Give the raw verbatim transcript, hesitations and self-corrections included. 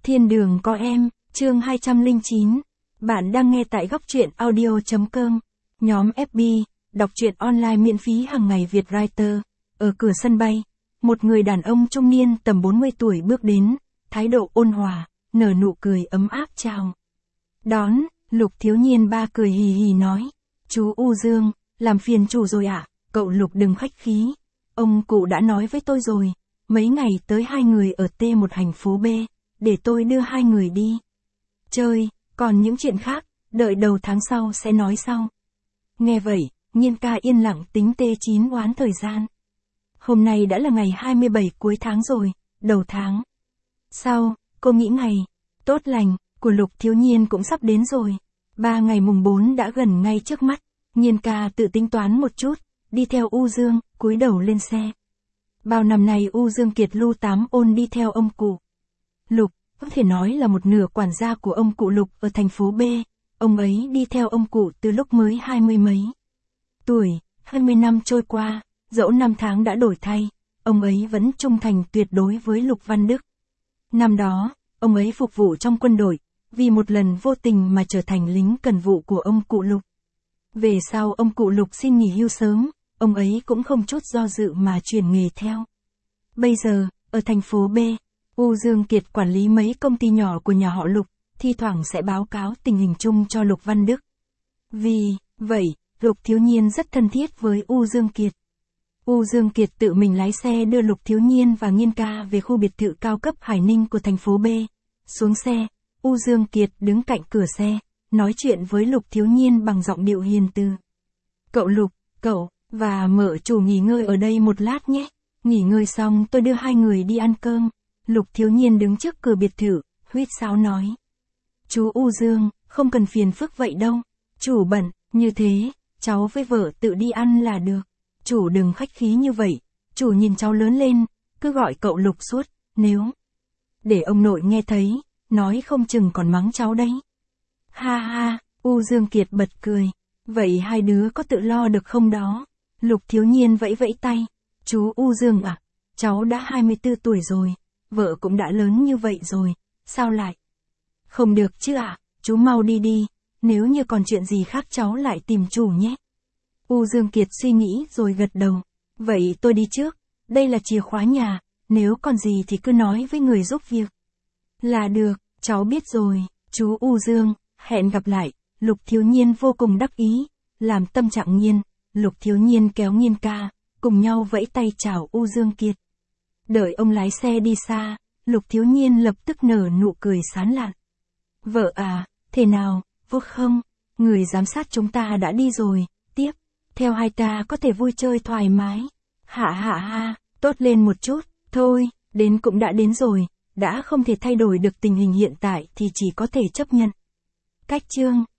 Thiên đường có em, chương hai trăm lẻ chín. Bạn đang nghe tại góc truyện audio chấm com. Nhóm ép bê, đọc truyện online miễn phí hàng ngày Việt Writer. Ở cửa sân bay, một người đàn ông trung niên tầm bốn mươi tuổi bước đến, thái độ ôn hòa, nở nụ cười ấm áp chào. Đón, Lục Thiếu Nhiên ba cười hì hì nói. Chú U Dương, làm phiền chủ rồi ạ, à? Cậu Lục đừng khách khí. Ông cụ đã nói với tôi rồi, mấy ngày tới hai người ở T một thành phố B, để tôi đưa hai người đi chơi, còn những chuyện khác, đợi đầu tháng sau sẽ nói sau. Nghe vậy, Nhiên ca yên lặng tính T chín oán thời gian. Hôm nay đã là ngày hai mươi bảy cuối tháng rồi, đầu tháng sau, cô nghĩ ngày tốt lành của Lục Thiếu Nhiên cũng sắp đến rồi. Ba ngày mùng bốn đã gần ngay trước mắt. Nhiên ca tự tính toán một chút, đi theo U Dương, cúi đầu lên xe. Bao năm nay U Dương Kiệt lưu tám ôn đi theo ông cụ Lục, có thể nói là một nửa quản gia của ông cụ Lục ở thành phố B. Ông ấy đi theo ông cụ từ lúc mới hai mươi mấy tuổi, hai mươi năm trôi qua, dẫu năm tháng đã đổi thay, ông ấy vẫn trung thành tuyệt đối với Lục Văn Đức. Năm đó, ông ấy phục vụ trong quân đội, vì một lần vô tình mà trở thành lính cần vụ của ông cụ Lục. Về sau ông cụ Lục xin nghỉ hưu sớm, ông ấy cũng không chút do dự mà chuyển nghề theo. Bây giờ, ở thành phố B, U Dương Kiệt quản lý mấy công ty nhỏ của nhà họ Lục, thi thoảng sẽ báo cáo tình hình chung cho Lục Văn Đức. Vì vậy, Lục Thiếu Nhiên rất thân thiết với U Dương Kiệt. U Dương Kiệt tự mình lái xe đưa Lục Thiếu Nhiên và Nhiên ca về khu biệt thự cao cấp Hải Ninh của thành phố B. Xuống xe, U Dương Kiệt đứng cạnh cửa xe, nói chuyện với Lục Thiếu Nhiên bằng giọng điệu hiền từ. Cậu Lục, cậu và mợ chủ nghỉ ngơi ở đây một lát nhé. Nghỉ ngơi xong tôi đưa hai người đi ăn cơm. Lục Thiếu Nhiên đứng trước cửa biệt thự, huýt sáo nói. Chú U Dương, không cần phiền phức vậy đâu. Chủ bận, như thế, cháu với vợ tự đi ăn là được. Chủ đừng khách khí như vậy. Chủ nhìn cháu lớn lên, cứ gọi cậu Lục suốt, nếu để ông nội nghe thấy, nói không chừng còn mắng cháu đấy. Ha ha, U Dương Kiệt bật cười. Vậy hai đứa có tự lo được không đó? Lục Thiếu Nhiên vẫy vẫy tay. Chú U Dương à, cháu đã hai mươi tư tuổi rồi, vợ cũng đã lớn như vậy rồi, sao lại? Không được chứ ạ, à? Chú mau đi đi, nếu như còn chuyện gì khác cháu lại tìm chủ nhé. U Dương Kiệt suy nghĩ rồi gật đầu. Vậy tôi đi trước, đây là chìa khóa nhà, nếu còn gì thì cứ nói với người giúp việc. Là được, cháu biết rồi, chú U Dương, hẹn gặp lại. Lục Thiếu Nhiên vô cùng đắc ý, làm tâm trạng Nhiên, Lục Thiếu Nhiên kéo Nhiên ca, cùng nhau vẫy tay chào U Dương Kiệt. Đợi ông lái xe đi xa, Lục Thiếu Nhiên lập tức nở nụ cười sán lạn. Vợ à, thế nào, vui không? Người giám sát chúng ta đã đi rồi, tiếp theo hai ta có thể vui chơi thoải mái. Hạ hạ ha, tốt lên một chút, thôi, đến cũng đã đến rồi, đã không thể thay đổi được tình hình hiện tại thì chỉ có thể chấp nhận. Cách chương